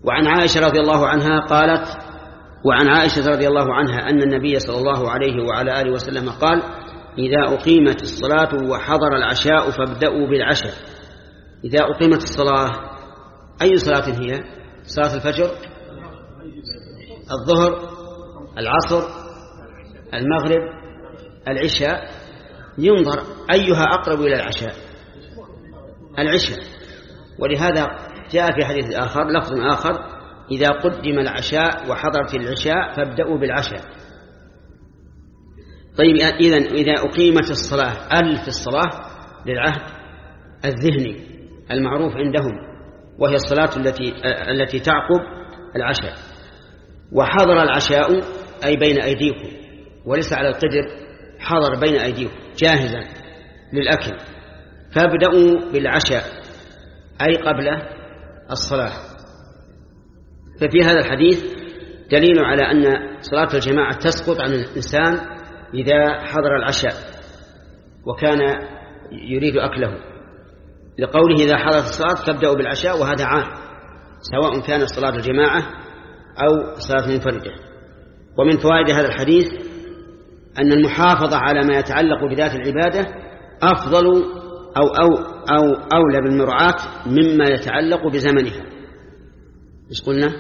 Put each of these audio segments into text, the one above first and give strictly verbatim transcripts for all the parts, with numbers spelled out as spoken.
وعن عائشة رضي الله عنها قالت وعن عائشة رضي الله عنها أن النبي صلى الله عليه وعلى آله وسلم قال: إذا أقيمت الصلاة وحضر العشاء فابدأوا بالعشاء. إذا أقيمت الصلاة، أي صلاة هي؟ صلاة الفجر، الظهر، العصر، المغرب، العشاء. ينظر أيها أقرب إلى العشاء، العشاء. ولهذا جاء في حديث آخر لفظ آخر: إذا قدم العشاء وحضرت العشاء فابدأوا بالعشاء. طيب، إذن إذا أقيمت الصلاة، أل في الصلاة للعهد الذهني المعروف عندهم، وهي الصلاة التي التي تعقب العشاء. وحضر العشاء أي بين أيديكم، وليس على القدر، حضر بين أيديكم جاهزا للأكل. فابدأوا بالعشاء أي قبل الصلاة. ففي هذا الحديث دليل على أن صلاة الجماعة تسقط عن الإنسان إذا حضر العشاء وكان يريد أكله، لقوله إذا حضرت الصلاة فابدأوا بالعشاء، وهذا عام سواء كانت صلاة الجماعة أو صلاة منفردة. ومن فوائد هذا الحديث أن المحافظة على ما يتعلق بذات العبادة أفضل أو, أو, أو أولى بالمراعاة مما يتعلق بزمنها. إيش قلنا؟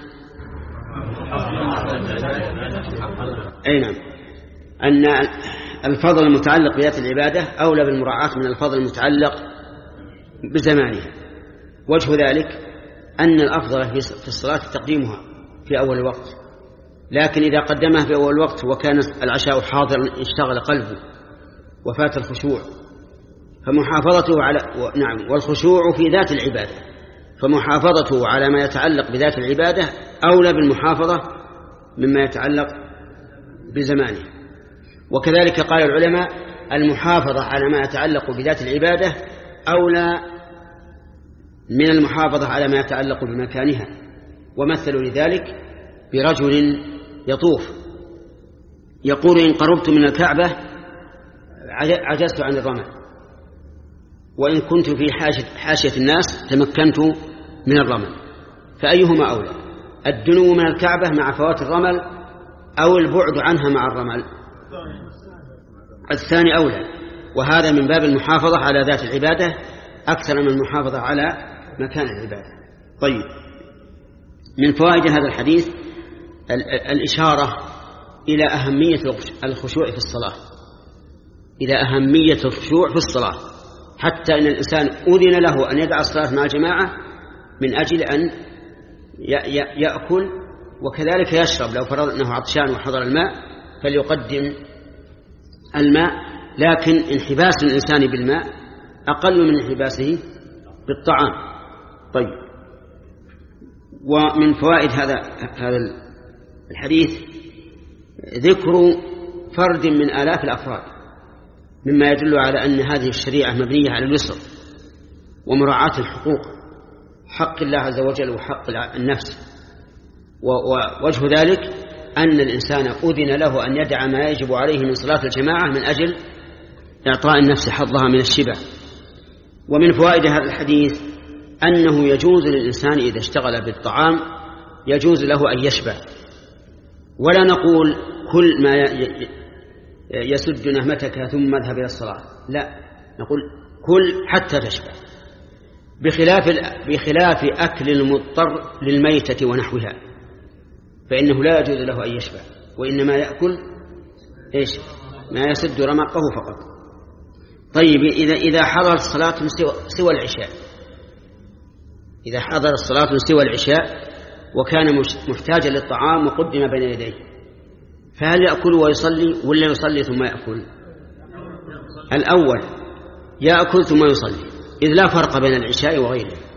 أي نعم، أن الفضل المتعلق بذات العبادة أولى بالمراعاة من الفضل المتعلق بزمانها. وجه ذلك أن الأفضل في الصلاة تقديمها في أول الوقت، لكن إذا قدمها في أول الوقت وكان العشاء حاضرا اشتغل قلبه وفات الخشوع، فمحافظته على نعم والخشوع في ذات العبادة، فمحافظته على ما يتعلق بذات العبادة أولى بالمحافظة مما يتعلق بزمانه. وكذلك قال العلماء: المحافظة على ما يتعلق بذات العبادة أولى من المحافظة على ما يتعلق بمكانها. ومثلوا لذلك برجل يطوف يقول: إن قربت من الكعبة عجزت عن الرمل، وإن كنت في حاشية الناس تمكنت من الرمل. فأيهما أولى، الدنو من الكعبة مع فوات الرمل أو البعد عنها مع الرمل؟ الثاني أولى، وهذا من باب المحافظة على ذات العبادة أكثر من المحافظة على مكان العبادة. طيب، من فوائد هذا الحديث الإشارة إلى أهمية الخشوع في الصلاة، إلى أهمية الخشوع في الصلاة، حتى إن الإنسان أذن له أن يدع الصلاة مع الجماعة من أجل أن يأكل وكذلك يشرب. لو فرض أنه عطشان وحضر الماء فليقدم الماء، لكن انحباس الإنسان بالماء أقل من انحباسه بالطعام. طيب، ومن فوائد هذا هذا الحديث ذكر فرد من آلاف الأفراد، مما يدل على أن هذه الشريعة مبنية على اليسر ومراعاة الحقوق، حق الله عز وجل وحق النفس. ووجه ذلك أن الإنسان أذن له أن يدع ما يجب عليه من صلاة الجماعة من أجل إعطاء النفس حظها من الشبع. ومن فوائد هذا الحديث أنه يجوز للإنسان إذا اشتغل بالطعام يجوز له أن يشبع، ولا نقول كل ما يسد نهمتك ثم اذهب إلى الصلاة، لا، نقول كل حتى تشبع، بخلاف بخلاف أكل المضطر للميتة ونحوها، فإنه لا يجوز له أن يشبع، وإنما يأكل إيش ما يسد رمقه فقط. طيب، إذا إذا حضر الصلاة سوى العشاء، إذا حضر الصلاة سوى العشاء وكان محتاجا للطعام وقدم بين يديه، فهل يأكل ويصلي ولا يصلي ثم يأكل؟ الأول يأكل ثم يصلي، إذ لا فرق بين العشاء وغيره.